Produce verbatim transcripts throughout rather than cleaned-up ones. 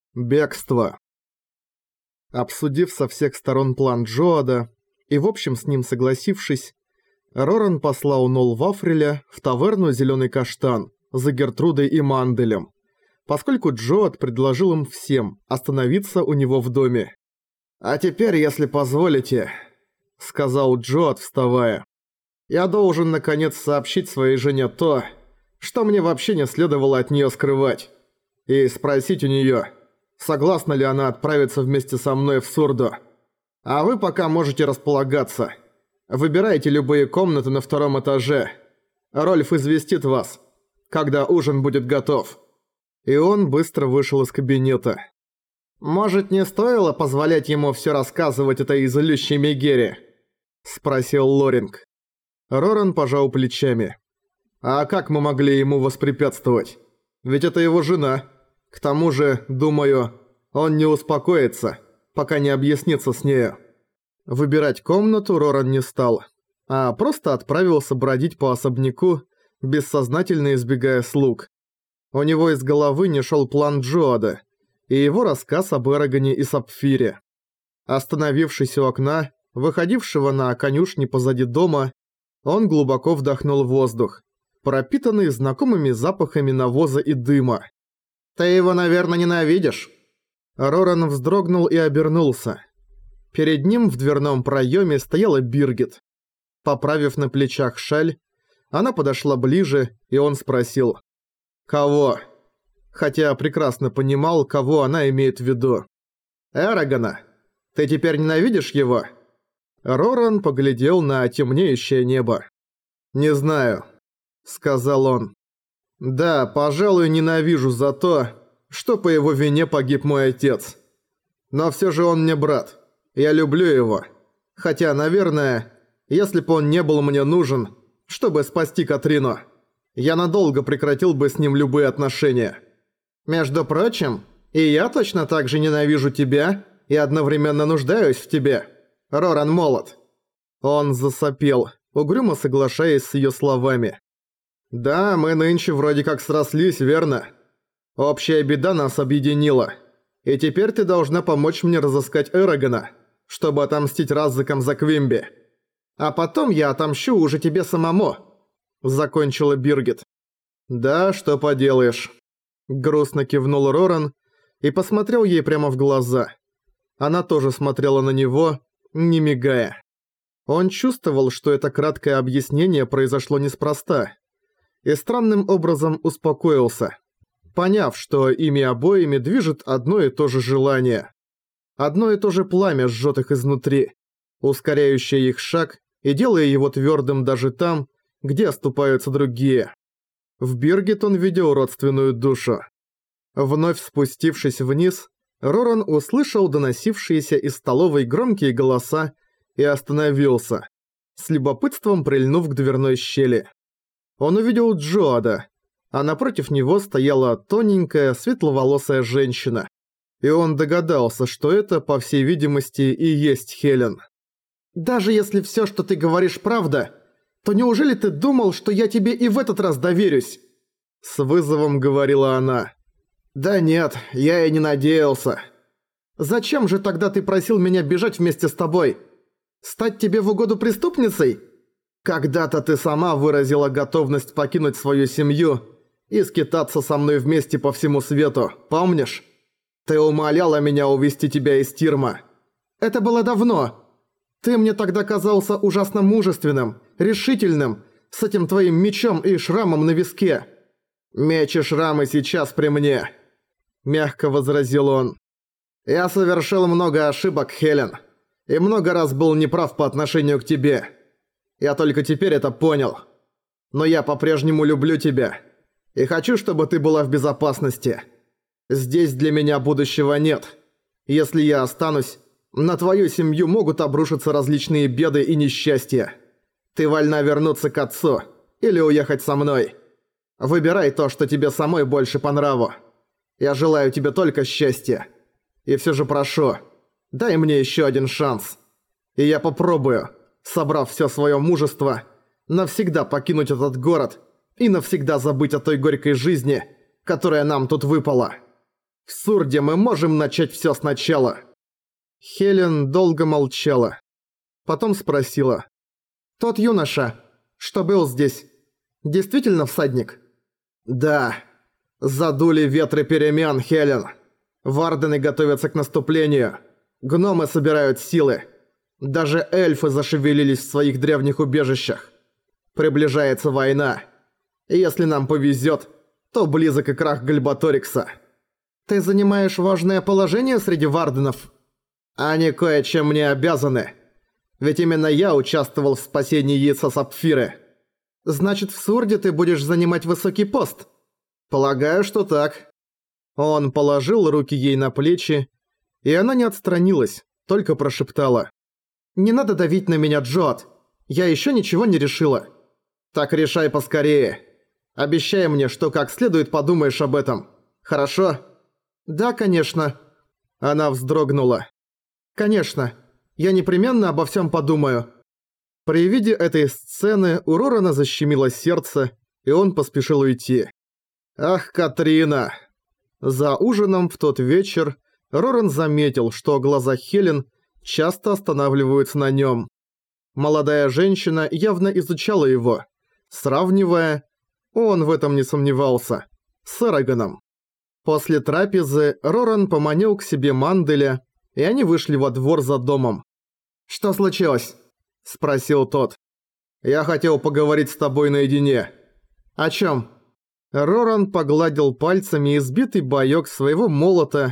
Бегство. Обсудив со всех сторон план Джоада и в общем с ним согласившись, Роран послал Нолл Вафреля в таверну «Зелёный каштан» за Гертрудой и Манделем, поскольку Джоад предложил им всем остановиться у него в доме. «А теперь, если позволите», — сказал Джоад, вставая, — «я должен наконец сообщить своей жене то, что мне вообще не следовало от неё скрывать, и спросить у неё, согласна ли она отправиться вместе со мной в Сурду. А вы пока можете располагаться. Выбирайте любые комнаты на втором этаже. Рольф известит вас, когда ужин будет готов». И он быстро вышел из кабинета. «Может, не стоило позволять ему всё рассказывать этой злющей Мегере?» – спросил Лоринг. Роран пожал плечами. «А как мы могли ему воспрепятствовать? Ведь это его жена. К тому же, думаю, он не успокоится, пока не объяснится с нею». Выбирать комнату Роран не стал, а просто отправился бродить по особняку, бессознательно избегая слуг. У него из головы не шел план Джоада и его рассказ об Эрагоне и Сапфире. Остановившись у окна, выходившего на конюшни позади дома, он глубоко вдохнул воздух, пропитанный знакомыми запахами навоза и дыма. «Ты его, наверное, ненавидишь?» Роран вздрогнул и обернулся. Перед ним в дверном проеме стояла Биргит. Поправив на плечах шаль, она подошла ближе, и он спросил: «Кого?» Хотя прекрасно понимал, кого она имеет в виду. «Эрагона. Ты теперь ненавидишь его?» Роран поглядел на темнеющее небо. «Не знаю», — сказал он. «Да, пожалуй, ненавижу за то, что по его вине погиб мой отец. Но всё же он мне брат. Я люблю его. Хотя, наверное, если бы он не был мне нужен, чтобы спасти Катрину, я надолго прекратил бы с ним любые отношения. Между прочим, и я точно так же ненавижу тебя и одновременно нуждаюсь в тебе, Роран Молот». Он засопел, угрюмо соглашаясь с её словами. «Да, мы нынче вроде как срослись, верно? Общая беда нас объединила. И теперь ты должна помочь мне разыскать Эрагона, чтобы отомстить Раззакам за Квимби. А потом я отомщу уже тебе самому», — закончила Биргит. «Да, что поделаешь», — грустно кивнул Роран и посмотрел ей прямо в глаза. Она тоже смотрела на него, не мигая. Он чувствовал, что это краткое объяснение произошло неспроста, и странным образом успокоился, поняв, что ими обоими движет одно и то же желание. Одно и то же пламя жжет их изнутри, ускоряющее их шаг и делая его твердым даже там, где оступаются другие. В Биргит он видел родственную душу. Вновь спустившись вниз, Роран услышал доносившиеся из столовой громкие голоса и остановился, с любопытством прильнув к дверной щели. Он увидел Джоада, а напротив него стояла тоненькая, светловолосая женщина. И он догадался, что это, по всей видимости, и есть Хелен. «Даже если всё, что ты говоришь, правда, то неужели ты думал, что я тебе и в этот раз доверюсь?» С вызовом говорила она. «Да нет, я и не надеялся». «Зачем же тогда ты просил меня бежать вместе с тобой? Стать тебе в угоду преступницей? Когда-то ты сама выразила готовность покинуть свою семью и скитаться со мной вместе по всему свету, помнишь? Ты умоляла меня увести тебя из Тирма. Это было давно. Ты мне тогда казался ужасно мужественным, решительным, с этим твоим мечом и шрамом на виске. Меч и шрамы сейчас при мне», — мягко возразил он. «Я совершил много ошибок, Хелен, и много раз был неправ по отношению к тебе. Я только теперь это понял. Но я по-прежнему люблю тебя и хочу, чтобы ты была в безопасности. Здесь для меня будущего нет. Если я останусь, на твою семью могут обрушиться различные беды и несчастья. Ты вольна вернуться к отцу или уехать со мной. Выбирай то, что тебе самой больше по нраву. Я желаю тебе только счастья. И все же прошу, дай мне еще один шанс. И я попробую, собрав все свое мужество, навсегда покинуть этот город и навсегда забыть о той горькой жизни, которая нам тут выпала». В Сурде мы можем начать всё сначала». Хелен долго молчала. Потом спросила. «Тот юноша, что был здесь, действительно всадник?» «Да. Задули ветры перемен, Хелен. Вардены готовятся к наступлению. Гномы собирают силы. Даже эльфы зашевелились в своих древних убежищах. Приближается война. И если нам повезет, то близок и крах Гальбаторикса». «Ты занимаешь важное положение среди варденов?» «Они кое-чем мне обязаны. Ведь именно я участвовал в спасении яйца Сапфиры». «Значит, в Сурде ты будешь занимать высокий пост?» «Полагаю, что так». Он положил руки ей на плечи, и она не отстранилась, только прошептала. «Не надо давить на меня, Джоат. Я ещё ничего не решила». «Так решай поскорее. Обещай мне, что как следует подумаешь об этом. Хорошо?» «Да, конечно». Она вздрогнула. «Конечно. Я непременно обо всем подумаю». При виде этой сцены у Рорана защемило сердце, и он поспешил уйти. «Ах, Катрина!» За ужином в тот вечер Роран заметил, что глаза Хелен часто останавливаются на нем. Молодая женщина явно изучала его, сравнивая, он в этом не сомневался, с Эраганом. После трапезы Роран поманил к себе Манделя, и они вышли во двор за домом. «Что случилось?» – спросил тот. «Я хотел поговорить с тобой наедине». «О чём?» Роран погладил пальцами избитый боёк своего молота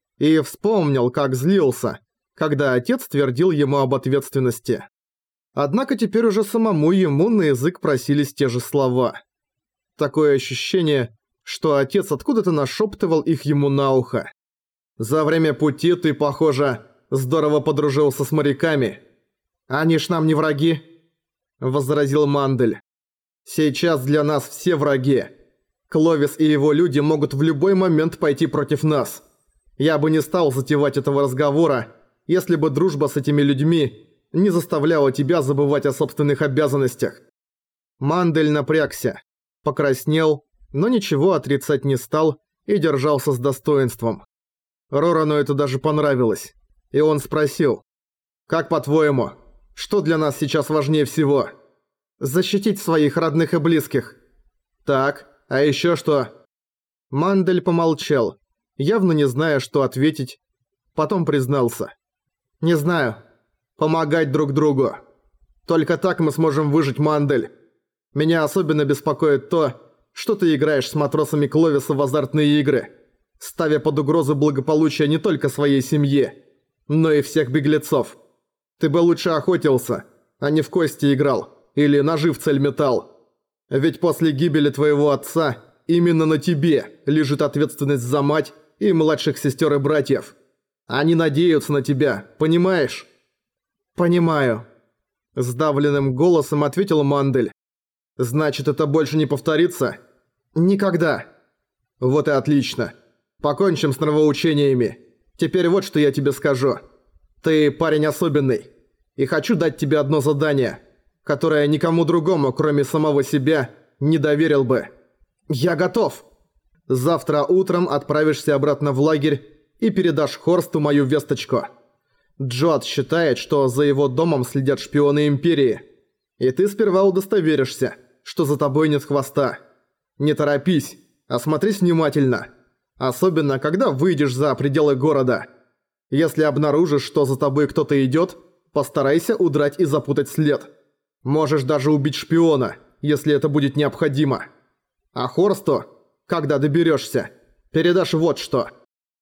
и вспомнил, как злился, когда отец твердил ему об ответственности. Однако теперь уже самому ему на язык просились те же слова. Такое ощущение, что отец откуда-то нашептывал их ему на ухо. «За время пути ты, похоже, здорово подружился с моряками». «Они ж нам не враги», — возразил Мандель. «Сейчас для нас все враги. Кловис и его люди могут в любой момент пойти против нас. Я бы не стал затевать этого разговора, если бы дружба с этими людьми не заставляла тебя забывать о собственных обязанностях». Мандель напрягся, покраснел, но ничего отрицать не стал и держался с достоинством. Рорану это даже понравилось, и он спросил: «Как по-твоему, что для нас сейчас важнее всего?» «Защитить своих родных и близких». «Так, а ещё что?» Мандель помолчал, явно не зная, что ответить, потом признался. «Не знаю. Помогать друг другу. Только так мы сможем выжить, Мандель. Меня особенно беспокоит то, что ты играешь с матросами Кловиса в азартные игры, ставя под угрозу благополучие не только своей семьи, но и всех беглецов. Ты бы лучше охотился, а не в кости играл или ножи в цель метал. Ведь после гибели твоего отца именно на тебе лежит ответственность за мать и младших сестер и братьев. Они надеются на тебя, понимаешь?» «Понимаю», – сдавленным голосом ответил Мандель. «Значит, это больше не повторится?» «Никогда». «Вот и отлично. Покончим с нравоучениями. Теперь вот что я тебе скажу. Ты парень особенный, и хочу дать тебе одно задание, которое никому другому, кроме самого себя, не доверил бы». «Я готов». «Завтра утром отправишься обратно в лагерь и передашь Хорсту мою весточку. Джоат считает, что за его домом следят шпионы Империи, и ты сперва удостоверишься, что за тобой нет хвоста. Не торопись, осмотрись внимательно, особенно когда выйдешь за пределы города. Если обнаружишь, что за тобой кто-то идёт, постарайся удрать и запутать след. Можешь даже убить шпиона, если это будет необходимо. А Хорсту, когда доберёшься, передашь вот что».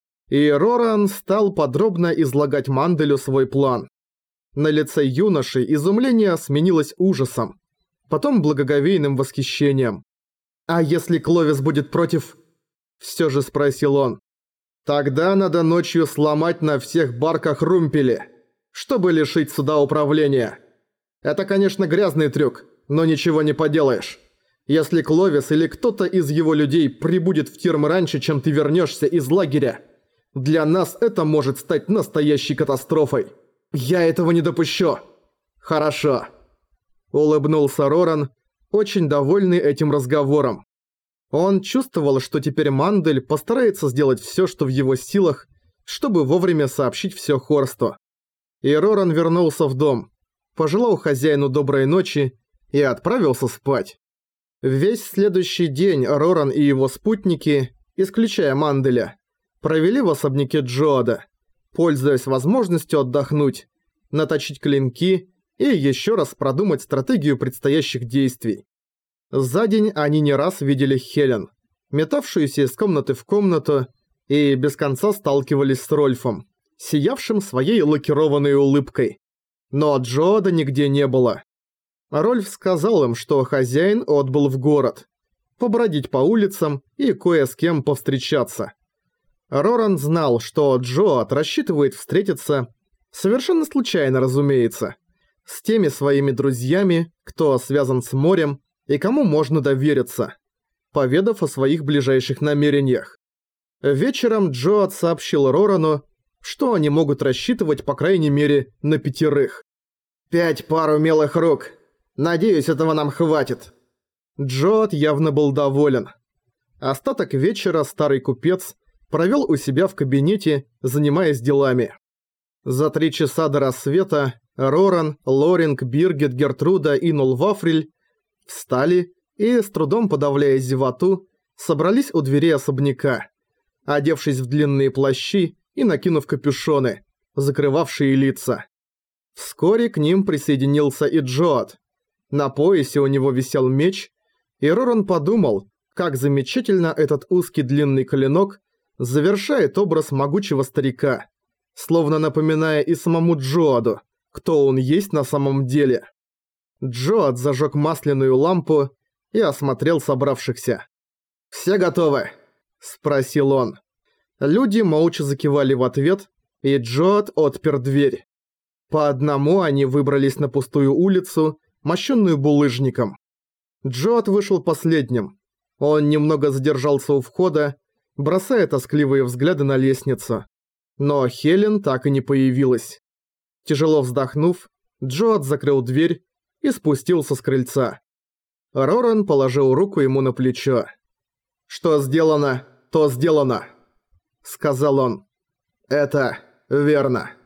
И Роран стал подробно излагать Манделю свой план. На лице юноши изумление сменилось ужасом, потом благоговейным восхищением. «А если Кловис будет против?» – всё же спросил он. «Тогда надо ночью сломать на всех барках румпели, чтобы лишить суда управления. Это, конечно, грязный трюк, но ничего не поделаешь. Если Кловис или кто-то из его людей прибудет в Тирм раньше, чем ты вернешься из лагеря, для нас это может стать настоящей катастрофой. Я этого не допущу». «Хорошо», – улыбнулся Роран, очень довольный этим разговором. Он чувствовал, что теперь Мандель постарается сделать всё, что в его силах, чтобы вовремя сообщить всё Хорсту. И Роран вернулся в дом, пожелал хозяину доброй ночи и отправился спать. Весь следующий день Роран и его спутники, исключая Манделя, провели в особняке Джоада, пользуясь возможностью отдохнуть, наточить клинки и ещё раз продумать стратегию предстоящих действий. За день они не раз видели Хелен, метавшуюся из комнаты в комнату, и без конца сталкивались с Рольфом, сиявшим своей лакированной улыбкой. Но Джоада нигде не было. Рольф сказал им, что хозяин отбыл в город, побродить по улицам и кое с кем повстречаться. Роран знал, что Джоад рассчитывает встретиться, совершенно случайно, разумеется, с теми своими друзьями, кто связан с морем и кому можно довериться, поведав о своих ближайших намерениях. Вечером Джоад сообщил Рорану, что они могут рассчитывать по крайней мере на пятерых. «Пять пар умелых рук. Надеюсь, этого нам хватит». Джоад явно был доволен. Остаток вечера старый купец провел у себя в кабинете, занимаясь делами. За три часа до рассвета Роран, Лоринг, Биргит, Гертруда и Нолвафриль встали и, с трудом подавляя зевоту, собрались у двери особняка, одевшись в длинные плащи и накинув капюшоны, закрывавшие лица. Вскоре к ним присоединился и Джоад. На поясе у него висел меч, и Роран подумал, как замечательно этот узкий длинный клинок завершает образ могучего старика, словно напоминая и самому Джоаду, кто он есть на самом деле. Джоад зажег масляную лампу и осмотрел собравшихся. «Все готовы?» – спросил он. Люди молча закивали в ответ, и Джоад отпер дверь. По одному они выбрались на пустую улицу, мощенную булыжником. Джоад вышел последним. Он немного задержался у входа, бросая тоскливые взгляды на лестницу. Но Хелен так и не появилась. Тяжело вздохнув, Джоад закрыл дверь и спустился с крыльца. Роран положил руку ему на плечо. «Что сделано, то сделано», — сказал он. «Это верно».